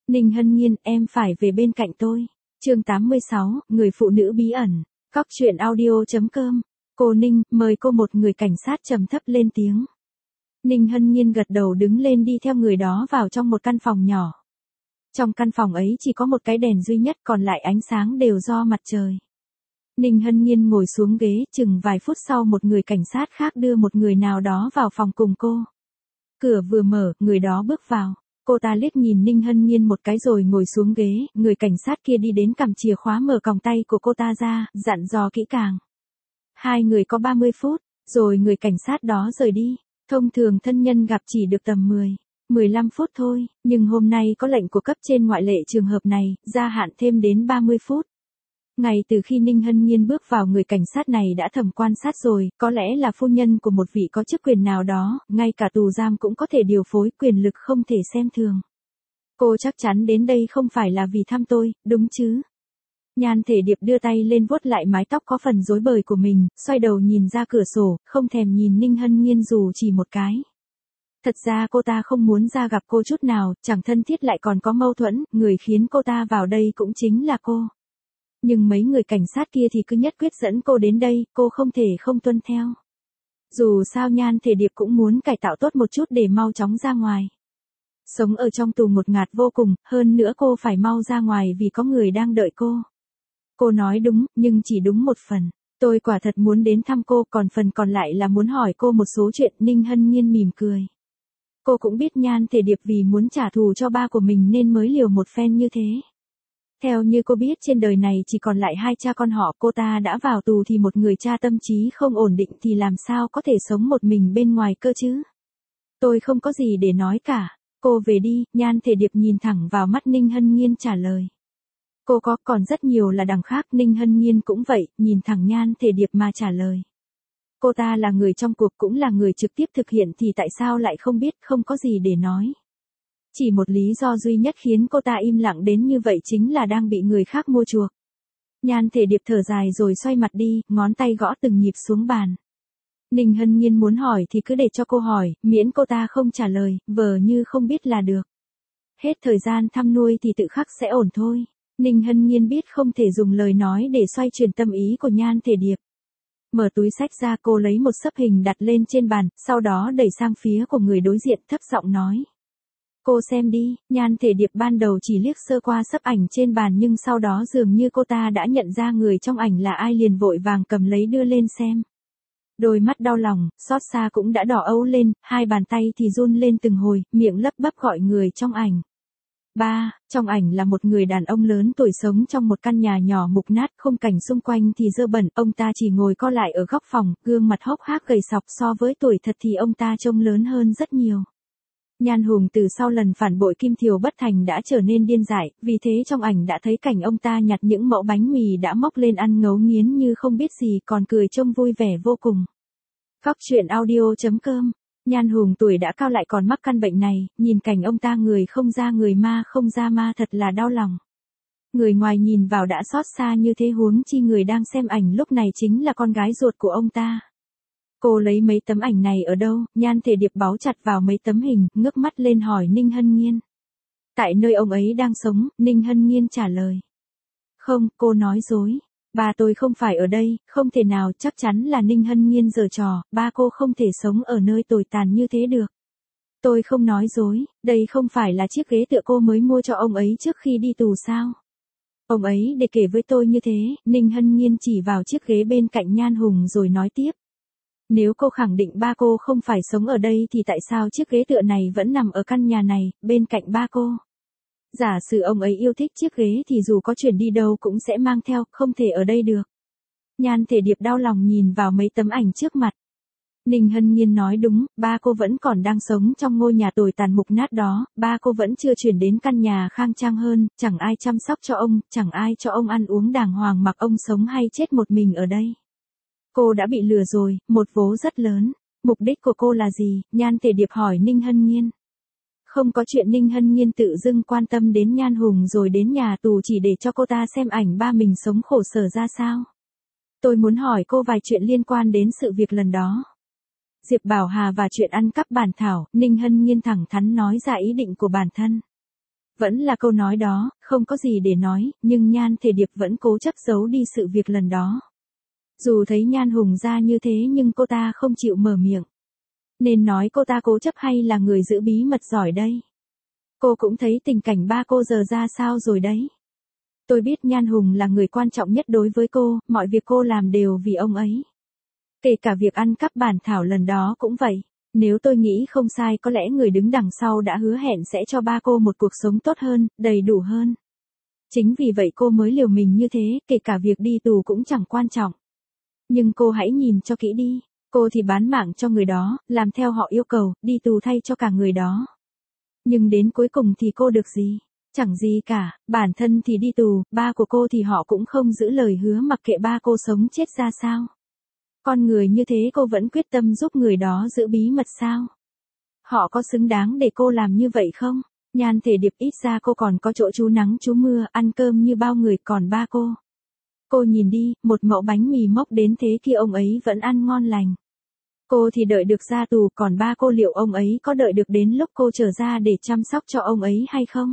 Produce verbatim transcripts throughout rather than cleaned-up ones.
Ninh Hân Nhiên, em phải về bên cạnh tôi. Chương tám mươi sáu, người phụ nữ bí ẩn. Cóc truyện audio chấm com. Cô Ninh, mời cô. Một người cảnh sát trầm thấp lên tiếng. Ninh Hân Nhiên gật đầu đứng lên đi theo người đó vào trong một căn phòng nhỏ. Trong căn phòng ấy chỉ có một cái đèn duy nhất, còn lại ánh sáng đều do mặt trời. Ninh Hân Nhiên ngồi xuống ghế, chừng vài phút sau một người cảnh sát khác đưa một người nào đó vào phòng cùng cô. Cửa vừa mở, người đó bước vào. Cô ta liếc nhìn Ninh Hân Nhiên một cái rồi ngồi xuống ghế, người cảnh sát kia đi đến cầm chìa khóa mở còng tay của cô ta ra, dặn dò kỹ càng. Hai người có ba mươi phút, rồi người cảnh sát đó rời đi. Thông thường thân nhân gặp chỉ được tầm mười, mười lăm phút thôi, nhưng hôm nay có lệnh của cấp trên ngoại lệ trường hợp này, gia hạn thêm đến ba mươi phút. Ngay từ khi Ninh Hân Nhiên bước vào, người cảnh sát này đã thẩm quan sát rồi, có lẽ là phu nhân của một vị có chức quyền nào đó, ngay cả tù giam cũng có thể điều phối, quyền lực không thể xem thường. Cô chắc chắn đến đây không phải là vì thăm tôi, đúng chứ? Nhan Thể Điệp đưa tay lên vuốt lại mái tóc có phần rối bời của mình, xoay đầu nhìn ra cửa sổ, không thèm nhìn Ninh Hân Nhiên dù chỉ một cái. Thật ra cô ta không muốn ra gặp cô chút nào, chẳng thân thiết lại còn có mâu thuẫn, người khiến cô ta vào đây cũng chính là cô. Nhưng mấy người cảnh sát kia thì cứ nhất quyết dẫn cô đến đây, cô không thể không tuân theo. Dù sao Nhan Thể Điệp cũng muốn cải tạo tốt một chút để mau chóng ra ngoài. Sống ở trong tù ngột ngạt vô cùng, hơn nữa cô phải mau ra ngoài vì có người đang đợi cô. Cô nói đúng, nhưng chỉ đúng một phần. Tôi quả thật muốn đến thăm cô, còn phần còn lại là muốn hỏi cô một số chuyện. Ninh Hân Nhiên mỉm cười. Cô cũng biết Nhan Thể Điệp vì muốn trả thù cho ba của mình nên mới liều một phen như thế. Theo như cô biết, trên đời này chỉ còn lại hai cha con họ, cô ta đã vào tù thì một người cha tâm trí không ổn định thì làm sao có thể sống một mình bên ngoài cơ chứ? Tôi không có gì để nói cả. Cô về đi. Nhan Thể Điệp nhìn thẳng vào mắt Ninh Hân Nhiên trả lời. Cô có, còn rất nhiều là đằng khác. Ninh Hân Nhiên cũng vậy, nhìn thẳng Nhan Thể Điệp mà trả lời. Cô ta là người trong cuộc, cũng là người trực tiếp thực hiện thì tại sao lại không biết, không có gì để nói. Chỉ một lý do duy nhất khiến cô ta im lặng đến như vậy chính là đang bị người khác mua chuộc. Nhan Thể Điệp thở dài rồi xoay mặt đi, ngón tay gõ từng nhịp xuống bàn. Ninh Hân Nhiên muốn hỏi thì cứ để cho cô hỏi, miễn cô ta không trả lời, vờ như không biết là được. Hết thời gian thăm nuôi thì tự khắc sẽ ổn thôi. Ninh Hân Nhiên biết không thể dùng lời nói để xoay chuyển tâm ý của Nhan Thể Điệp. Mở túi xách ra, cô lấy một xấp hình đặt lên trên bàn, sau đó đẩy sang phía của người đối diện, thấp giọng nói. Cô xem đi. Nhan Thể Điệp ban đầu chỉ liếc sơ qua xấp ảnh trên bàn, nhưng sau đó dường như cô ta đã nhận ra người trong ảnh là ai, liền vội vàng cầm lấy đưa lên xem. Đôi mắt đau lòng, xót xa cũng đã đỏ âu lên, hai bàn tay thì run lên từng hồi, miệng lắp bắp gọi người trong ảnh. Ba, trong ảnh là một người đàn ông lớn tuổi sống trong một căn nhà nhỏ mục nát, khung cảnh xung quanh thì dơ bẩn, ông ta chỉ ngồi co lại ở góc phòng, gương mặt hốc hác gầy sọc, so với tuổi thật thì ông ta trông lớn hơn rất nhiều. Nhan Hùng từ sau lần phản bội Kim Thiều bất thành đã trở nên điên dại, vì thế trong ảnh đã thấy cảnh ông ta nhặt những mẫu bánh mì đã móc lên ăn ngấu nghiến như không biết gì, còn cười trông vui vẻ vô cùng. Cóc truyện audio chấm com. Nhan Hùng tuổi đã cao lại còn mắc căn bệnh này, nhìn cảnh ông ta người không ra người ma không ra ma thật là đau lòng. Người ngoài nhìn vào đã xót xa như thế, huống chi người đang xem ảnh lúc này chính là con gái ruột của ông ta. Cô lấy mấy tấm ảnh này ở đâu? Nhan Thể Điệp báu chặt vào mấy tấm hình, ngước mắt lên hỏi Ninh Hân Nhiên. Tại nơi ông ấy đang sống. Ninh Hân Nhiên trả lời. Không, cô nói dối. Ba tôi không phải ở đây, không thể nào. Chắc chắn là Ninh Hân Nhiên giở trò, ba cô không thể sống ở nơi tồi tàn như thế được. Tôi không nói dối, đây không phải là chiếc ghế tựa cô mới mua cho ông ấy trước khi đi tù sao? Ông ấy để kể với tôi như thế. Ninh Hân Nhiên chỉ vào chiếc ghế bên cạnh Nhan Hùng rồi nói tiếp. Nếu cô khẳng định ba cô không phải sống ở đây thì tại sao chiếc ghế tựa này vẫn nằm ở căn nhà này, bên cạnh ba cô? Giả sử ông ấy yêu thích chiếc ghế thì dù có chuyển đi đâu cũng sẽ mang theo, không thể ở đây được. Nhan Thể Điệp đau lòng nhìn vào mấy tấm ảnh trước mặt. Ninh Hân Nhiên nói đúng, ba cô vẫn còn đang sống trong ngôi nhà tồi tàn mục nát đó, ba cô vẫn chưa chuyển đến căn nhà khang trang hơn, chẳng ai chăm sóc cho ông, chẳng ai cho ông ăn uống đàng hoàng, mặc ông sống hay chết một mình ở đây. Cô đã bị lừa rồi, một vố rất lớn. Mục đích của cô là gì? Nhan Thể Điệp hỏi Ninh Hân Nhiên. Không có chuyện. Ninh Hân Nhiên tự dưng quan tâm đến Nhan Hùng rồi đến nhà tù chỉ để cho cô ta xem ảnh ba mình sống khổ sở ra sao. Tôi muốn hỏi cô vài chuyện liên quan đến sự việc lần đó. Diệp Bảo Hà và chuyện ăn cắp bản thảo. Ninh Hân Nhiên thẳng thắn nói ra ý định của bản thân. Vẫn là câu nói đó, không có gì để nói, nhưng Nhan Thể Điệp vẫn cố chấp giấu đi sự việc lần đó. Dù thấy Nhan Hùng ra như thế nhưng cô ta không chịu mở miệng. Nên nói cô ta cố chấp hay là người giữ bí mật giỏi đây? Cô cũng thấy tình cảnh ba cô giờ ra sao rồi đấy. Tôi biết Nhan Hùng là người quan trọng nhất đối với cô, mọi việc cô làm đều vì ông ấy. Kể cả việc ăn cắp bản thảo lần đó cũng vậy. Nếu tôi nghĩ không sai có lẽ người đứng đằng sau đã hứa hẹn sẽ cho ba cô một cuộc sống tốt hơn, đầy đủ hơn. Chính vì vậy cô mới liều mình như thế, kể cả việc đi tù cũng chẳng quan trọng. Nhưng cô hãy nhìn cho kỹ đi, cô thì bán mạng cho người đó, làm theo họ yêu cầu, đi tù thay cho cả người đó. Nhưng đến cuối cùng thì cô được gì? Chẳng gì cả, bản thân thì đi tù, ba của cô thì họ cũng không giữ lời hứa mặc kệ ba cô sống chết ra sao. Con người như thế cô vẫn quyết tâm giúp người đó giữ bí mật sao? Họ có xứng đáng để cô làm như vậy không? Nhan Thể Điệp ít ra cô còn có chỗ trú nắng trú mưa, ăn cơm như bao người, còn ba cô. Cô nhìn đi, một mẫu bánh mì mốc đến thế kia ông ấy vẫn ăn ngon lành. Cô thì đợi được ra tù, còn ba cô liệu ông ấy có đợi được đến lúc cô trở ra để chăm sóc cho ông ấy hay không?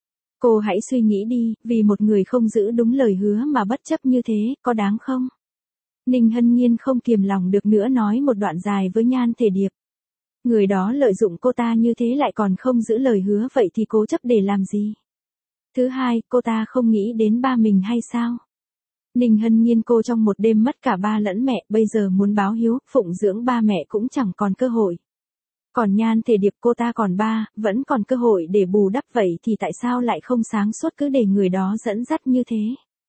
Cô hãy suy nghĩ đi, vì một người không giữ đúng lời hứa mà bất chấp như thế, có đáng không? Ninh Hân Nhiên không kiềm lòng được nữa nói một đoạn dài với Nhan Thể Điệp. Người đó lợi dụng cô ta như thế lại còn không giữ lời hứa, vậy thì cố chấp để làm gì? Thứ hai, cô ta không nghĩ đến ba mình hay sao? Ninh Hân Nhiên cô trong một đêm mất cả ba lẫn mẹ, bây giờ muốn báo hiếu, phụng dưỡng ba mẹ cũng chẳng còn cơ hội. Còn Nhan Thể Điệp cô ta còn ba, vẫn còn cơ hội để bù đắp, vậy thì tại sao lại không sáng suốt cứ để người đó dẫn dắt như thế?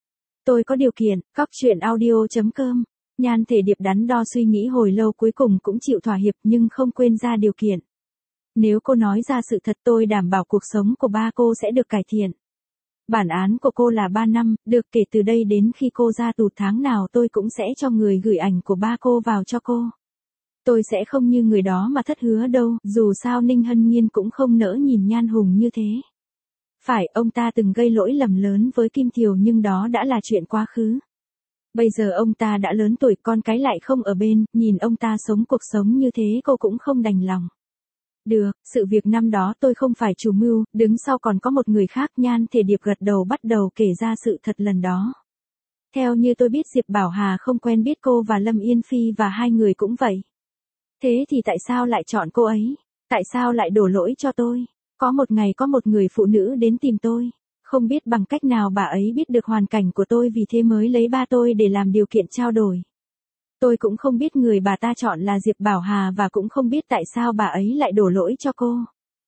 Tôi có điều kiện, cóc truyện audio chấm com. Nhan Thể Điệp đắn đo suy nghĩ hồi lâu cuối cùng cũng chịu thỏa hiệp nhưng không quên ra điều kiện. Nếu cô nói ra sự thật tôi đảm bảo cuộc sống của ba cô sẽ được cải thiện. Bản án của cô là ba năm, được kể từ đây đến khi cô ra tù tháng nào tôi cũng sẽ cho người gửi ảnh của ba cô vào cho cô. Tôi sẽ không như người đó mà thất hứa đâu, dù sao Ninh Hân Nhiên cũng không nỡ nhìn Nhan Hùng như thế. Phải, ông ta từng gây lỗi lầm lớn với Kim Thiều nhưng đó đã là chuyện quá khứ. Bây giờ ông ta đã lớn tuổi, con cái lại không ở bên, nhìn ông ta sống cuộc sống như thế cô cũng không đành lòng. Được, sự việc năm đó tôi không phải chủ mưu, đứng sau còn có một người khác. Nhan Thể Điệp gật đầu bắt đầu kể ra sự thật lần đó. Theo như tôi biết Diệp Bảo Hà không quen biết cô và Lâm Yên Phi và hai người cũng vậy. Thế thì tại sao lại chọn cô ấy? Tại sao lại đổ lỗi cho tôi? Có một ngày có một người phụ nữ đến tìm tôi. Không biết bằng cách nào bà ấy biết được hoàn cảnh của tôi vì thế mới lấy ba tôi để làm điều kiện trao đổi. Tôi cũng không biết người bà ta chọn là Diệp Bảo Hà và cũng không biết tại sao bà ấy lại đổ lỗi cho cô.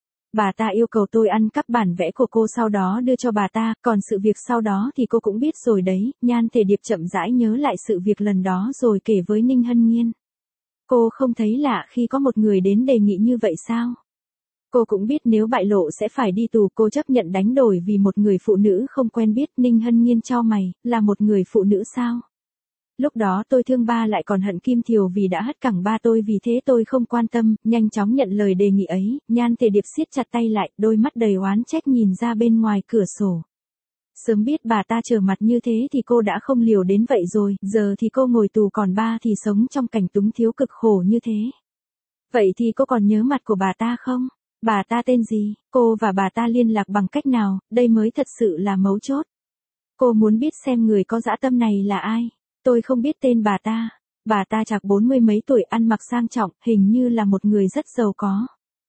Bà ta yêu cầu tôi ăn cắp bản vẽ của cô sau đó đưa cho bà ta, còn sự việc sau đó thì cô cũng biết rồi đấy. Nhan Thể Điệp chậm rãi nhớ lại sự việc lần đó rồi kể với Ninh Hân Nhiên. Cô không thấy lạ khi có một người đến đề nghị như vậy sao? Cô cũng biết nếu bại lộ sẽ phải đi tù, cô chấp nhận đánh đổi vì một người phụ nữ không quen biết. Ninh Hân Nhiên chau mày, là một người phụ nữ sao? Lúc đó tôi thương ba lại còn hận Kim Thiều vì đã hất cẳng ba tôi, vì thế tôi không quan tâm, nhanh chóng nhận lời đề nghị ấy. Nhan Thể Điệp siết chặt tay lại, đôi mắt đầy oán trách nhìn ra bên ngoài cửa sổ. Sớm biết bà ta trở mặt như thế thì cô đã không liều đến vậy rồi, giờ thì cô ngồi tù còn ba thì sống trong cảnh túng thiếu cực khổ như thế. Vậy thì cô còn nhớ mặt của bà ta không? Bà ta tên gì? Cô và bà ta liên lạc bằng cách nào? Đây mới thật sự là mấu chốt. Cô muốn biết xem người có dã tâm này là ai? Tôi không biết tên bà ta. Bà ta chạc bốn mươi mấy tuổi, ăn mặc sang trọng, hình như là một người rất giàu có.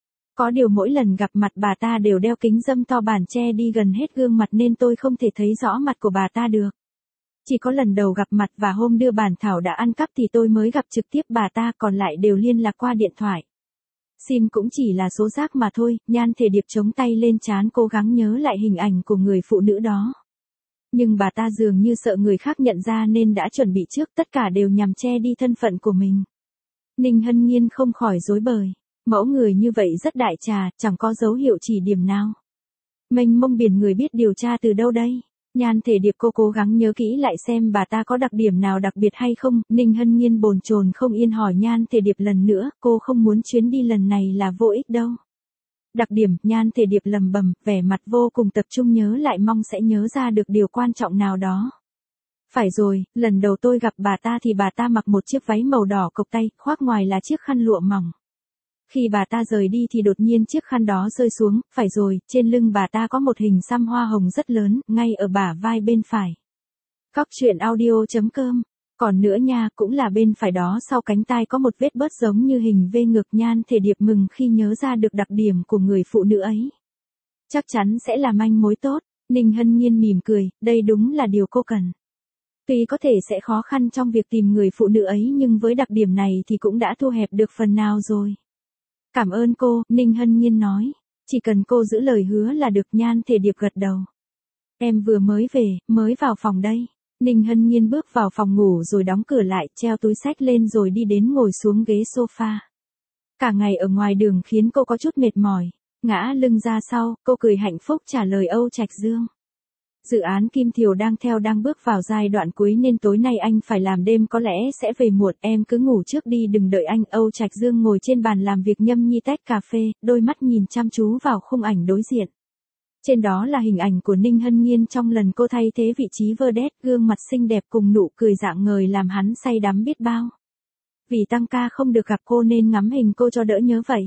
Có điều mỗi lần gặp mặt bà ta đều đeo kính râm to bản che đi gần hết gương mặt nên tôi không thể thấy rõ mặt của bà ta được. Chỉ có lần đầu gặp mặt và hôm đưa bản thảo đã ăn cắp thì tôi mới gặp trực tiếp bà ta, còn lại đều liên lạc qua điện thoại. Sim cũng chỉ là số rác mà thôi. Nhan Thể Điệp chống tay lên trán cố gắng nhớ lại hình ảnh của người phụ nữ đó. Nhưng bà ta dường như sợ người khác nhận ra nên đã chuẩn bị trước, tất cả đều nhằm che đi thân phận của mình. Ninh Hân Nhiên không khỏi rối bời. Mẫu người như vậy rất đại trà, chẳng có dấu hiệu chỉ điểm nào. Mênh mông biển người biết điều tra từ đâu đây? Nhan Thể Điệp cô cố gắng nhớ kỹ lại xem bà ta có đặc điểm nào đặc biệt hay không. Ninh Hân Nhiên bồn chồn không yên hỏi Nhan Thể Điệp lần nữa, cô không muốn chuyến đi lần này là vô ích đâu. Đặc điểm, Nhan Thể Điệp lầm bầm, vẻ mặt vô cùng tập trung nhớ lại, mong sẽ nhớ ra được điều quan trọng nào đó. Phải rồi, lần đầu tôi gặp bà ta thì bà ta mặc một chiếc váy màu đỏ cộc tay, khoác ngoài là chiếc khăn lụa mỏng. Khi bà ta rời đi thì đột nhiên chiếc khăn đó rơi xuống, phải rồi, trên lưng bà ta có một hình xăm hoa hồng rất lớn, ngay ở bả vai bên phải. Cóc truyện audio chấm com. Còn nữa nha, cũng là bên phải đó sau cánh tai có một vết bớt giống như hình V ngược Nhan Thể Điệp mừng khi nhớ ra được đặc điểm của người phụ nữ ấy. Chắc chắn sẽ là manh mối tốt, Ninh Hân Nhiên mỉm cười, đây đúng là điều cô cần. Tuy có thể sẽ khó khăn trong việc tìm người phụ nữ ấy nhưng với đặc điểm này thì cũng đã thu hẹp được phần nào rồi. Cảm ơn cô, Ninh Hân Nhiên nói. Chỉ cần cô giữ lời hứa là được. Nhan Thể Điệp gật đầu. Em vừa mới về, mới vào phòng đây. Ninh Hân Nhiên bước vào phòng ngủ rồi đóng cửa lại, treo túi xách lên rồi đi đến ngồi xuống ghế sofa. Cả ngày ở ngoài đường khiến cô có chút mệt mỏi. Ngã lưng ra sau, cô cười hạnh phúc trả lời Âu Trạch Dương. Dự án Kim Thiều đang theo đang bước vào giai đoạn cuối nên tối nay anh phải làm đêm, có lẽ sẽ về muộn, em cứ ngủ trước đi đừng đợi anh. Âu Trạch Dương ngồi trên bàn làm việc nhâm nhi tách cà phê, đôi mắt nhìn chăm chú vào khung ảnh đối diện. Trên đó là hình ảnh của Ninh Hân Nhiên trong lần cô thay thế vị trí vedette, gương mặt xinh đẹp cùng nụ cười rạng ngời làm hắn say đắm biết bao. Vì tăng ca không được gặp cô nên ngắm hình cô cho đỡ nhớ vậy.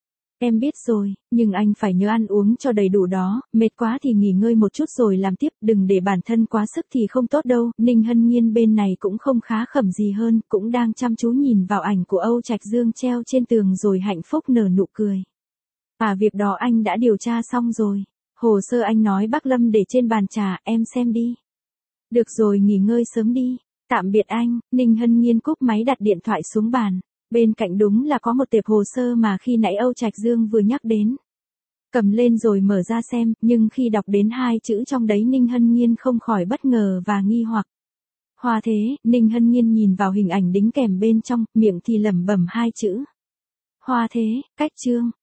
Em biết rồi, nhưng anh phải nhớ ăn uống cho đầy đủ đó, mệt quá thì nghỉ ngơi một chút rồi làm tiếp, đừng để bản thân quá sức thì không tốt đâu. Ninh Hân Nhiên bên này cũng không khá khẩm gì hơn, cũng đang chăm chú nhìn vào ảnh của Âu Trạch Dương treo trên tường rồi hạnh phúc nở nụ cười. À, việc đó anh đã điều tra xong rồi. Hồ sơ anh nói bác Lâm để trên bàn trà, em xem đi. Được rồi, nghỉ ngơi sớm đi. Tạm biệt anh. Ninh Hân Nhiên cúp máy đặt điện thoại xuống bàn. Bên cạnh đúng là có một tệp hồ sơ mà khi nãy Âu Trạch Dương vừa nhắc đến. Cầm lên rồi mở ra xem, nhưng khi đọc đến hai chữ trong đấy Ninh Hân Nhiên không khỏi bất ngờ và nghi hoặc. Hoa Thế. Ninh Hân Nhiên nhìn vào hình ảnh đính kèm bên trong, miệng thì lẩm bẩm hai chữ. Hoa Thế, cách chương.